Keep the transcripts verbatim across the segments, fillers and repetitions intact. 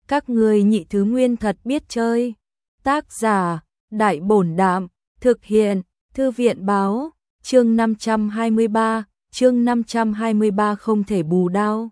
Các ngươi nhị thứ nguyên thật biết chơi. Tác giả, Đại Bổn Đạm, thực hiện, Thư viện báo, chương năm trăm hai mươi ba, chương năm trăm hai mươi ba không thể bù đao.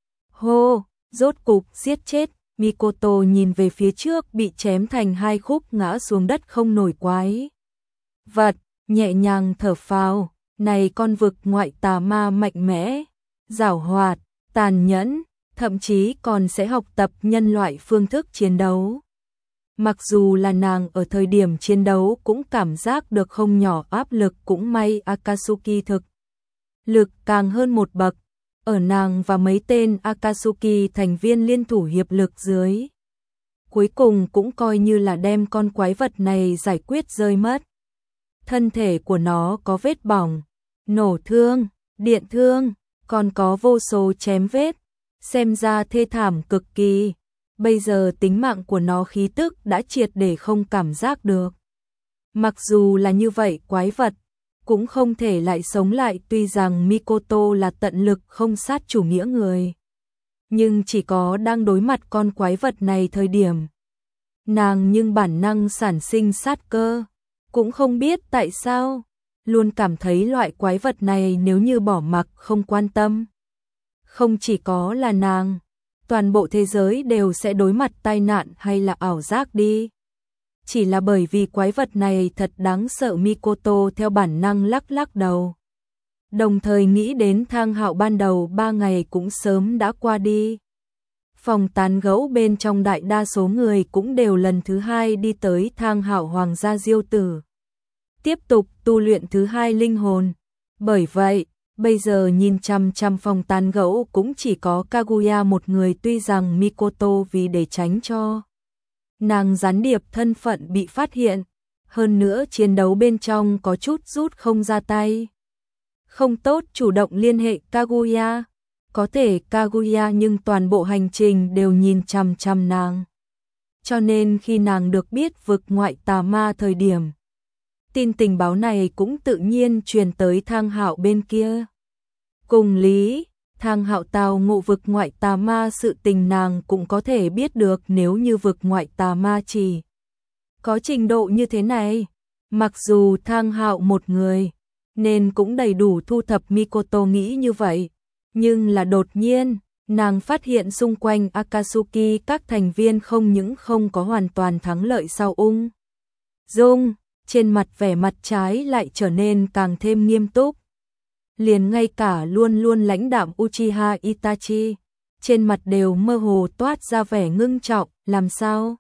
Hô, rốt cục giết chết, Mikoto nhìn về phía trước bị chém thành hai khúc ngã xuống đất không nổi quái vật, nhẹ nhàng thở phào, này con vực ngoại tà ma mạnh mẽ, giảo hoạt, tàn nhẫn, thậm chí còn sẽ học tập nhân loại phương thức chiến đấu. Mặc dù là nàng ở thời điểm chiến đấu cũng cảm giác được không nhỏ áp lực, cũng may Akatsuki thực lực càng hơn một bậc, ở nàng và mấy tên Akatsuki thành viên liên thủ hiệp lực dưới. Cuối cùng cũng coi như là đem con quái vật này giải quyết rơi mất. Thân thể của nó có vết bỏng, nổ thương, điện thương, còn có vô số chém vết, xem ra thê thảm cực kỳ. Bây giờ tính mạng của nó khí tức đã triệt để không cảm giác được. Mặc dù là như vậy, quái vật cũng không thể lại sống lại, tuy rằng Mikoto là tận lực không sát chủ nghĩa người. Nhưng chỉ có đang đối mặt con quái vật này thời điểm, nàng nhưng bản năng sản sinh sát cơ. Cũng không biết tại sao, luôn cảm thấy loại quái vật này nếu như bỏ mặc không quan tâm, không chỉ có là nàng, toàn bộ thế giới đều sẽ đối mặt tai nạn hay là ảo giác đi. Chỉ là bởi vì quái vật này thật đáng sợ, Mikoto theo bản năng lắc lắc đầu. Đồng thời nghĩ đến Thang Hạo ban đầu ba ngày cũng sớm đã qua đi. Phòng tán gẫu bên trong đại đa số người cũng đều lần thứ hai đi tới Thang Hạo Hoàng gia Diêu Tử, tiếp tục tu luyện thứ hai linh hồn. Bởi vậy, bây giờ nhìn chăm chăm phòng tán gẫu cũng chỉ có Kaguya một người, tuy rằng Mikoto vì để tránh cho nàng gián điệp thân phận bị phát hiện, hơn nữa chiến đấu bên trong có chút rút không ra tay. Không tốt chủ động liên hệ Kaguya, có thể Kaguya nhưng toàn bộ hành trình đều nhìn chăm chăm nàng. Cho nên khi nàng được biết vực ngoại tà ma thời điểm, tin tình báo này cũng tự nhiên truyền tới Thang Hạo bên kia. Cùng lý, Thang Hạo tào ngộ vực ngoại tà ma sự tình nàng cũng có thể biết được, nếu như vực ngoại tà ma chỉ có trình độ như thế này, mặc dù Thang Hạo một người nên cũng đầy đủ thu thập. Mikoto nghĩ như vậy, nhưng là đột nhiên nàng phát hiện xung quanh Akatsuki các thành viên không những không có hoàn toàn thắng lợi sau ung dung, trên mặt vẻ mặt trái lại trở nên càng thêm nghiêm túc. Liền ngay cả luôn luôn lãnh đạm Uchiha Itachi, trên mặt đều mơ hồ toát ra vẻ ngưng trọng. Làm sao?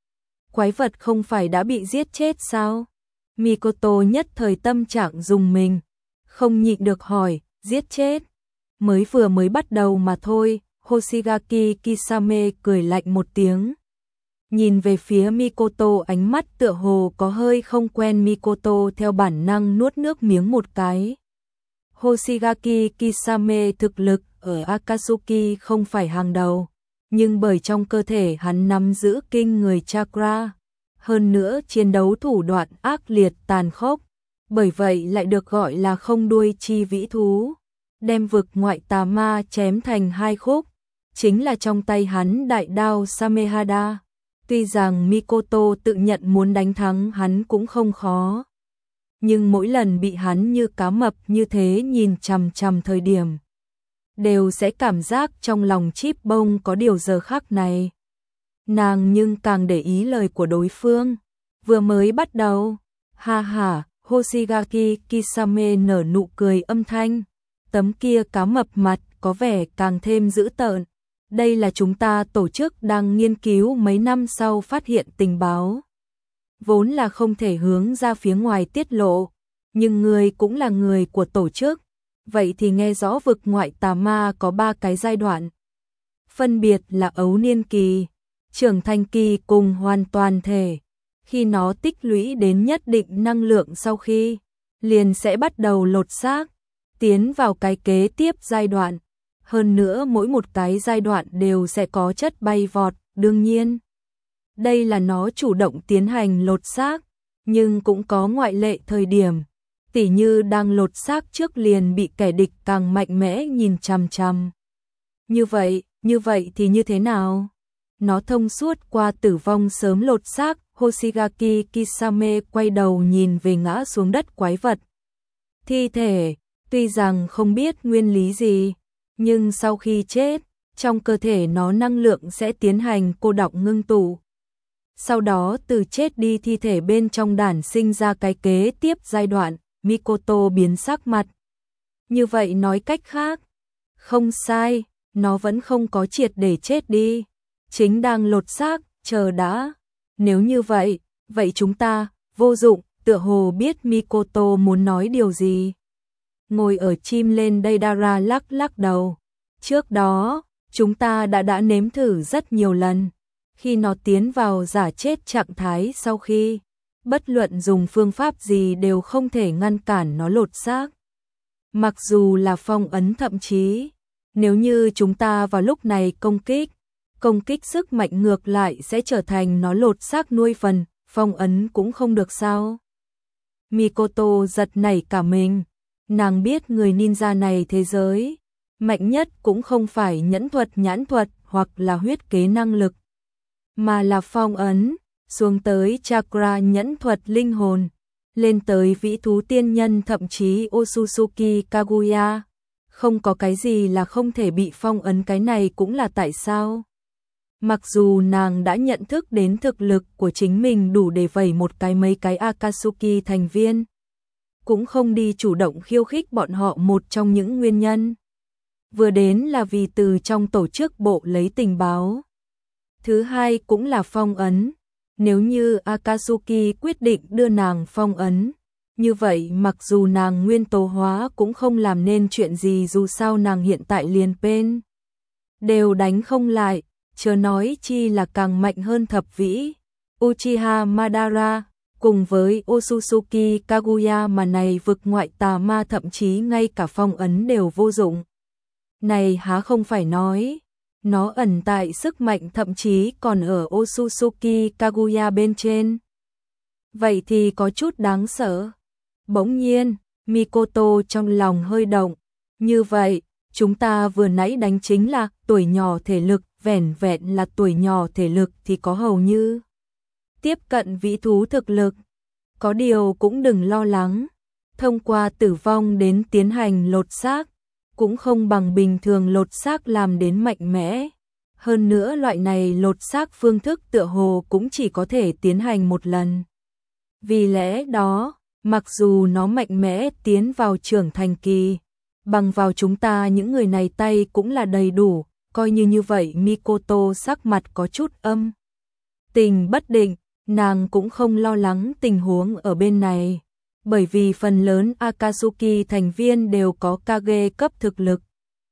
Quái vật không phải đã bị giết chết sao? Mikoto nhất thời tâm trạng rùng mình, không nhịn được hỏi, giết chết? Mới vừa mới bắt đầu mà thôi. Hoshigaki Kisame cười lạnh một tiếng, nhìn về phía Mikoto, ánh mắt tựa hồ có hơi không quen. Mikoto theo bản năng nuốt nước miếng một cái. Hoshigaki Kisame thực lực ở Akatsuki không phải hàng đầu, nhưng bởi trong cơ thể hắn nắm giữ kinh người chakra, hơn nữa chiến đấu thủ đoạn ác liệt tàn khốc, bởi vậy lại được gọi là không đuôi chi vĩ thú, đem vực ngoại tà ma chém thành hai khúc, chính là trong tay hắn đại đao Samehada. Tuy rằng Mikoto tự nhận muốn đánh thắng hắn cũng không khó, nhưng mỗi lần bị hắn như cá mập như thế nhìn chằm chằm thời điểm, đều sẽ cảm giác trong lòng chip bông có điều. Giờ khắc này, nàng nhưng càng để ý lời của đối phương. Vừa mới bắt đầu, ha ha, Hoshigaki Kisame nở nụ cười âm thanh, tấm kia cá mập mặt có vẻ càng thêm dữ tợn. Đây là chúng ta tổ chức đang nghiên cứu mấy năm sau phát hiện tình báo, vốn là không thể hướng ra phía ngoài tiết lộ, nhưng người cũng là người của tổ chức, vậy thì nghe rõ vực ngoại tà ma có ba cái giai đoạn, phân biệt là ấu niên kỳ, trưởng thành kỳ cùng hoàn toàn thể. Khi nó tích lũy đến nhất định năng lượng, sau khi liền sẽ bắt đầu lột xác, tiến vào cái kế tiếp giai đoạn. Hơn nữa mỗi một cái giai đoạn đều sẽ có chất bay vọt, đương nhiên đây là nó chủ động tiến hành lột xác, nhưng cũng có ngoại lệ thời điểm, tỉ như đang lột xác trước liền bị kẻ địch càng mạnh mẽ nhìn chằm chằm. Như vậy, như vậy thì như thế nào? nó thông suốt qua tử vong sớm lột xác. Hoshigaki Kisame quay đầu nhìn về ngã xuống đất quái vật. Thi thể, tuy rằng không biết nguyên lý gì, nhưng sau khi chết, trong cơ thể nó năng lượng sẽ tiến hành cô đọng ngưng tụ. Sau đó từ chết đi thi thể bên trong đản sinh ra cái kế tiếp giai đoạn, Mikoto biến sắc mặt. Như vậy nói cách khác, không sai, nó vẫn không có triệt để chết đi, chính đang lột xác, chờ đã. Nếu như vậy, vậy chúng ta, vô dụng, tựa hồ biết Mikoto muốn nói điều gì. Ngồi ở chim lên Deidara lắc lắc đầu. Trước đó, chúng ta đã đã nếm thử rất nhiều lần. Khi nó tiến vào giả chết trạng thái sau khi, bất luận dùng phương pháp gì đều không thể ngăn cản nó lột xác. Mặc dù là phong ấn thậm chí, nếu như chúng ta vào lúc này công kích, công kích sức mạnh ngược lại sẽ trở thành nó lột xác nuôi phần, phong ấn cũng không được sao. Mikoto giật nảy cả mình, nàng biết người ninja này thế giới, mạnh nhất cũng không phải nhẫn thuật nhãn thuật hoặc là huyết kế năng lực, mà là phong ấn, xuống tới chakra nhẫn thuật linh hồn, lên tới vĩ thú tiên nhân thậm chí Otsutsuki Kaguya. Không có cái gì là không thể bị phong ấn, cái này cũng là tại sao. Mặc dù nàng đã nhận thức đến thực lực của chính mình đủ để vẩy một cái mấy cái Akatsuki thành viên, cũng không đi chủ động khiêu khích bọn họ. Một trong những nguyên nhân vừa đến là vì từ trong tổ chức bộ lấy tình báo. Thứ hai cũng là phong ấn. Nếu như Akatsuki quyết định đưa nàng phong ấn, như vậy mặc dù nàng nguyên tố hóa cũng không làm nên chuyện gì, dù sao nàng hiện tại liền pen đều đánh không lại, chớ nói chi là càng mạnh hơn thập vĩ Uchiha Madara cùng với Otsutsuki Kaguya, mà này vực ngoại tà ma thậm chí ngay cả phong ấn đều vô dụng. Này há không phải nói, nó ẩn tại sức mạnh thậm chí còn ở Otsutsuki Kaguya bên trên. Vậy thì có chút đáng sợ. Bỗng nhiên, Mikoto trong lòng hơi động. Như vậy, chúng ta vừa nãy đánh chính là tuổi nhỏ thể lực, vẻn vẹn là tuổi nhỏ thể lực thì có hầu như tiếp cận vĩ thú thực lực. Có điều cũng đừng lo lắng, thông qua tử vong đến tiến hành lột xác, cũng không bằng bình thường lột xác làm đến mạnh mẽ. Hơn nữa loại này lột xác phương thức tựa hồ cũng chỉ có thể tiến hành một lần. Vì lẽ đó, mặc dù nó mạnh mẽ tiến vào trưởng thành kỳ, bằng vào chúng ta những người này tay cũng là đầy đủ, coi như như vậy. Mikoto sắc mặt có chút âm tình bất định, nàng cũng không lo lắng tình huống ở bên này, bởi vì phần lớn Akatsuki thành viên đều có Kage cấp thực lực.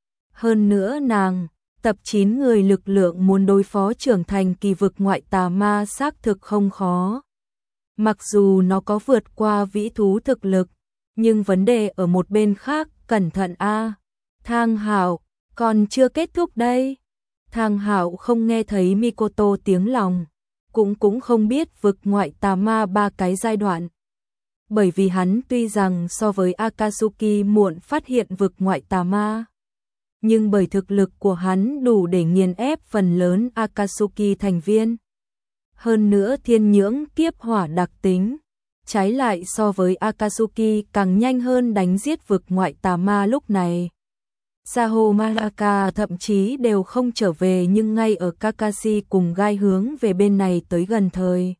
Hơn nữa nàng, tập chín người lực lượng muốn đối phó trưởng thành kỳ vực ngoại tà ma xác thực không khó. Mặc dù nó có vượt qua vĩ thú thực lực, nhưng vấn đề ở một bên khác, cẩn thận a. Thang Hạo, còn chưa kết thúc đây. Thang Hạo không nghe thấy Mikoto tiếng lòng, cũng cũng không biết vực ngoại tà ma ba cái giai đoạn. Bởi vì hắn tuy rằng so với Akatsuki muộn phát hiện vực ngoại tà ma, nhưng bởi thực lực của hắn đủ để nghiền ép phần lớn Akatsuki thành viên. Hơn nữa thiên nhưỡng kiếp hỏa đặc tính, trái lại so với Akatsuki càng nhanh hơn đánh giết vực ngoại tà ma lúc này. Saho Maraka thậm chí đều không trở về, nhưng ngay ở Kakashi cùng gai hướng về bên này tới gần thời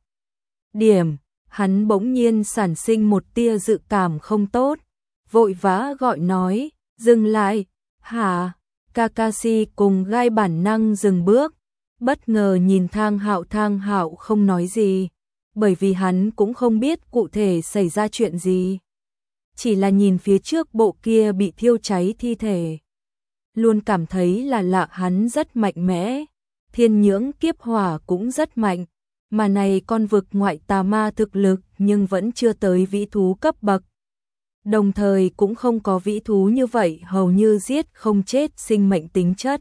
điểm, hắn bỗng nhiên sản sinh một tia dự cảm không tốt, vội vã gọi nói, dừng lại, hả? Kakashi cùng gai bản năng dừng bước, bất ngờ nhìn Thang Hạo. Thang Hạo không nói gì, bởi vì hắn cũng không biết cụ thể xảy ra chuyện gì. Chỉ là nhìn phía trước bộ kia bị thiêu cháy thi thể, luôn cảm thấy là lạ. Hắn rất mạnh mẽ, thiên nhưỡng kiếp hỏa cũng rất mạnh, mà này con vực ngoại tà ma thực lực nhưng vẫn chưa tới vĩ thú cấp bậc. Đồng thời cũng không có vĩ thú như vậy hầu như giết không chết sinh mệnh tính chất,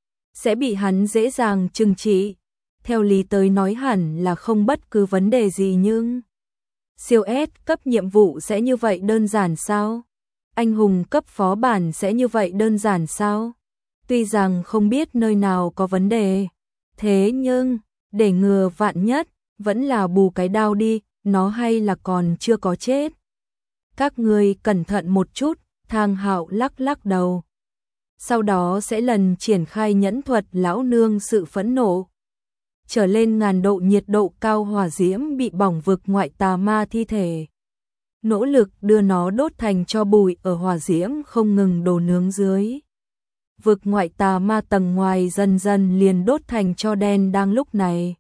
sẽ bị hắn dễ dàng trừng trị. Theo lý tới nói hẳn là không bất cứ vấn đề gì, nhưng siêu S cấp nhiệm vụ sẽ như vậy đơn giản sao? Anh hùng cấp phó bản sẽ như vậy đơn giản sao? Tuy rằng không biết nơi nào có vấn đề, Thế nhưng, để ngừa vạn nhất, vẫn là bù cái đao đi, nó hay là còn chưa có chết. Các ngươi cẩn thận một chút, Thang Hạo lắc lắc đầu. Sau đó sẽ lần triển khai nhẫn thuật lão nương sự phẫn nộ. Trở lên ngàn độ nhiệt độ cao hỏa diễm bị bỏng vực ngoại tà ma thi thể. Nỗ lực đưa nó đốt thành tro bụi ở hỏa diễm không ngừng đổ nướng dưới. Vực ngoại tà ma tầng ngoài dần dần liền đốt thành tro đen đang lúc này.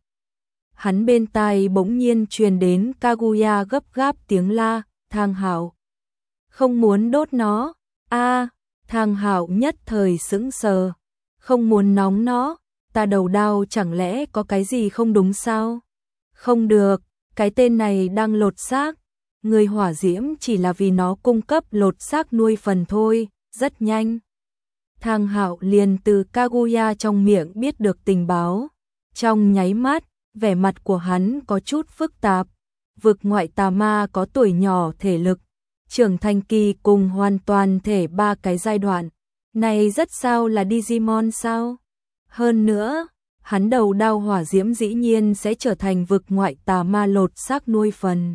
Hắn bên tai bỗng nhiên truyền đến Kaguya gấp gáp tiếng la, Thang Hạo. Không muốn đốt nó, a Thang Hạo nhất thời sững sờ. Không muốn nóng nó, ta đầu đao chẳng lẽ có cái gì không đúng sao? Không được, cái tên này đang lột xác. Người hỏa diễm chỉ là vì nó cung cấp lột xác nuôi phần thôi, rất nhanh. Thang Hạo liền từ Kaguya trong miệng biết được tình báo. Trong nháy mắt, vẻ mặt của hắn có chút phức tạp. Vực ngoại tà ma có tuổi nhỏ thể lực, trưởng thành kỳ cùng hoàn toàn thể ba cái giai đoạn. Này rất sao là Digimon sao? Hơn nữa, hắn đầu đao hỏa diễm dĩ nhiên sẽ trở thành vực ngoại tà ma lột xác nuôi phần.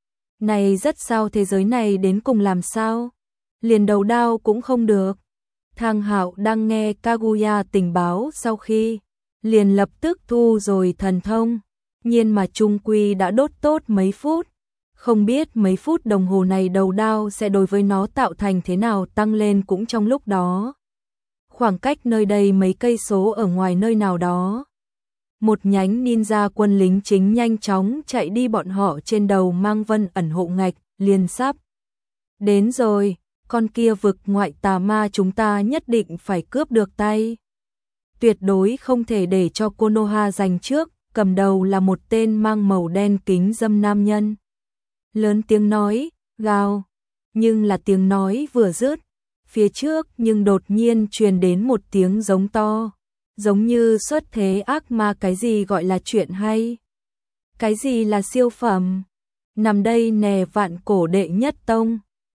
Này rất sao thế giới này đến cùng làm sao? Liền đầu đao cũng không được. Thang Hạo đang nghe Kaguya tình báo sau khi, liền lập tức thu rồi thần thông. Nhiên mà trung quy đã đốt tốt mấy phút. Không biết mấy phút đồng hồ này đầu đao sẽ đối với nó tạo thành thế nào tăng lên cũng trong lúc đó. Khoảng cách nơi đây mấy cây số ở ngoài nơi nào đó. Một nhánh ninja quân lính chính nhanh chóng chạy đi, bọn họ trên đầu mang vân ẩn hộ ngạch, liền sắp. Đến rồi, con kia vực ngoại tà ma chúng ta nhất định phải cướp được tay. Tuyệt đối không thể để cho Konoha giành trước, cầm đầu là một tên mang màu đen kính dâm nam nhân. Lớn tiếng nói, gào, nhưng là tiếng nói vừa dứt, phía trước nhưng đột nhiên truyền đến một tiếng giống to, giống như xuất thế ác ma. Cái gì gọi là chuyện hay? Cái gì là siêu phẩm? Nằm đây nè, vạn cổ đệ nhất tông,